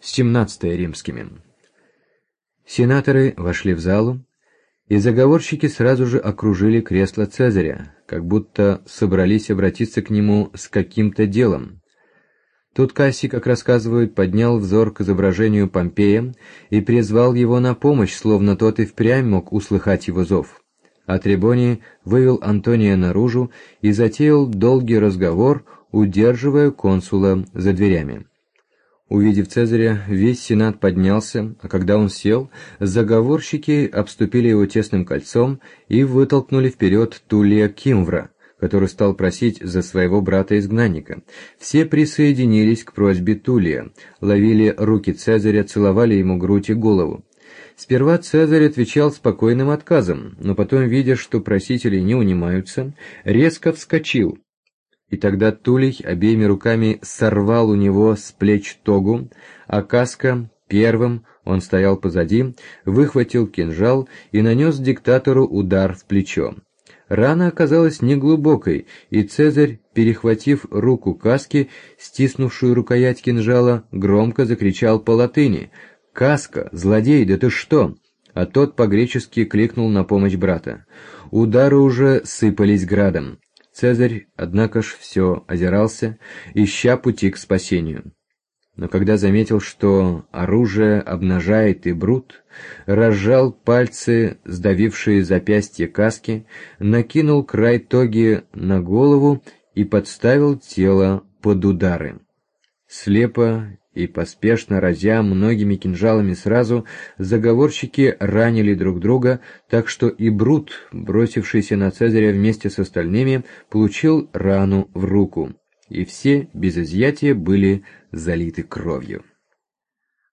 XVII римскими. Сенаторы вошли в залу, и заговорщики сразу же окружили кресло Цезаря, как будто собрались обратиться к нему с каким-то делом. Тут Кассий, как рассказывают, поднял взор к изображению Помпея и призвал его на помощь, словно тот и впрямь мог услыхать его зов. А Трибоний вывел Антония наружу и затеял долгий разговор, удерживая консула за дверями. Увидев Цезаря, весь сенат поднялся, а когда он сел, заговорщики обступили его тесным кольцом и вытолкнули вперед Туллия Кимвра, который стал просить за своего брата-изгнанника. Все присоединились к просьбе Туллия, ловили руки Цезаря, целовали ему грудь и голову. Сперва Цезарь отвечал спокойным отказом, но потом, видя, что просители не унимаются, резко вскочил. И тогда Туллий обеими руками сорвал у него с плеч тогу, а Каска первым, он стоял позади, выхватил кинжал и нанес диктатору удар в плечо. Рана оказалась неглубокой, и Цезарь, перехватив руку Каски, стиснувшую рукоять кинжала, громко закричал по-латыни: «Каска, злодей, да ты что?» А тот по-гречески кликнул на помощь брата. Удары уже сыпались градом. Цезарь, однако ж, все озирался, ища пути к спасению. Но когда заметил, что оружие обнажает и Брут, разжал пальцы, сдавившие запястье Каски, накинул край тоги на голову и подставил тело под удары. Слепо и поспешно разя многими кинжалами сразу, заговорщики ранили друг друга, так что и Брут, бросившийся на Цезаря вместе с остальными, получил рану в руку, и все без изъятия были залиты кровью.